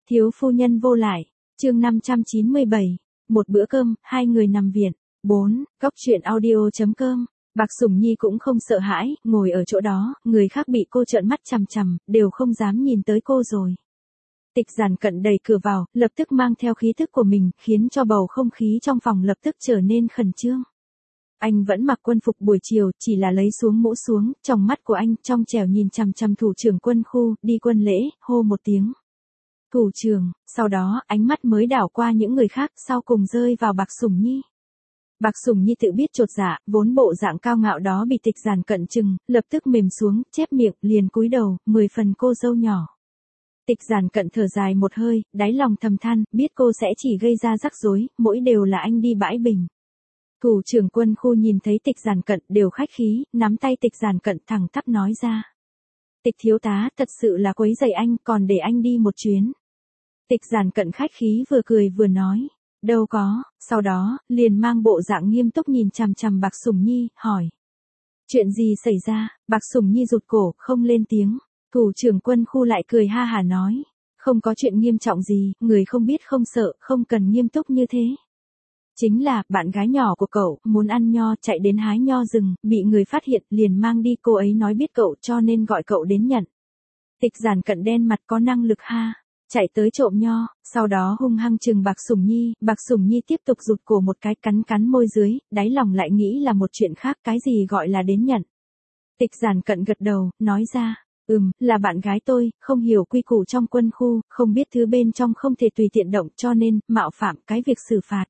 Thiếu phu nhân vô lại, chương 597, một bữa cơm, hai người nằm viện. 4. Góc truyện audio.com. Bạc Sủng Nhi cũng không sợ hãi, ngồi ở chỗ đó, người khác bị cô trợn mắt chằm chằm, đều không dám nhìn tới cô rồi. Tịch Giản Cận đẩy cửa vào, lập tức mang theo khí thức của mình, khiến cho bầu không khí trong phòng lập tức trở nên khẩn trương. Anh vẫn mặc quân phục buổi chiều, chỉ là lấy xuống mũ xuống, trong mắt của anh trong trẻo nhìn chằm chằm thủ trưởng quân khu, đi quân lễ, hô một tiếng. Thủ trưởng, sau đó ánh mắt mới đảo qua những người khác, sau cùng rơi vào Bạc Sủng Nhi. Bạc Sủng Nhi tự biết chột dạ, vốn bộ dạng cao ngạo đó bị Tịch Giản Cận chừng, lập tức mềm xuống, chép miệng, liền cúi đầu, 10 phần cô dâu nhỏ. Tịch Giản Cận thở dài một hơi, đáy lòng thầm than, biết cô sẽ chỉ gây ra rắc rối, mỗi đều là anh đi bãi bình. Thủ trưởng quân khu nhìn thấy Tịch Giản Cận đều khách khí, nắm tay Tịch Giản Cận thẳng tắp nói ra. Tịch thiếu tá, thật sự là quấy rầy anh, còn để anh đi một chuyến. Tịch Giản Cận khách khí vừa cười vừa nói. Đâu có, sau đó, liền mang bộ dạng nghiêm túc nhìn chằm chằm Bạc Sủng Nhi, hỏi. Chuyện gì xảy ra? Bạc Sủng Nhi rụt cổ, không lên tiếng. Thủ trưởng quân khu lại cười ha hả nói. Không có chuyện nghiêm trọng gì, người không biết không sợ, không cần nghiêm túc như thế. Chính là, bạn gái nhỏ của cậu, muốn ăn nho, chạy đến hái nho rừng, bị người phát hiện, liền mang đi, cô ấy nói biết cậu cho nên gọi cậu đến nhận. Tịch Giản Cận đen mặt có năng lực ha. Chạy tới trộm nho, sau đó hung hăng chừng Bạc Sủng Nhi, Bạc Sủng Nhi tiếp tục rụt cổ một cái, cắn môi dưới, đáy lòng lại nghĩ là một chuyện khác, cái gì gọi là đến nhận. Tịch Giản Cận gật đầu, nói ra, là bạn gái tôi, không hiểu quy củ trong quân khu, không biết thứ bên trong không thể tùy tiện động, cho nên, mạo phạm cái việc xử phạt.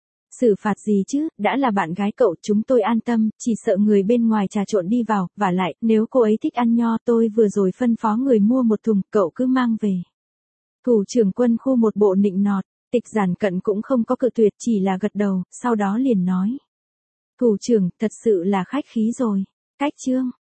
Xử phạt gì chứ, đã là bạn gái cậu, chúng tôi an tâm, chỉ sợ người bên ngoài trà trộn đi vào, vả lại, nếu cô ấy thích ăn nho, tôi vừa rồi phân phó người mua một thùng, cậu cứ mang về. Thủ trưởng quân khu một bộ nịnh nọt, Tịch Giản Cận cũng không có cự tuyệt, chỉ là gật đầu, sau đó liền nói. Thủ trưởng, thật sự là khách khí rồi. Cách chương.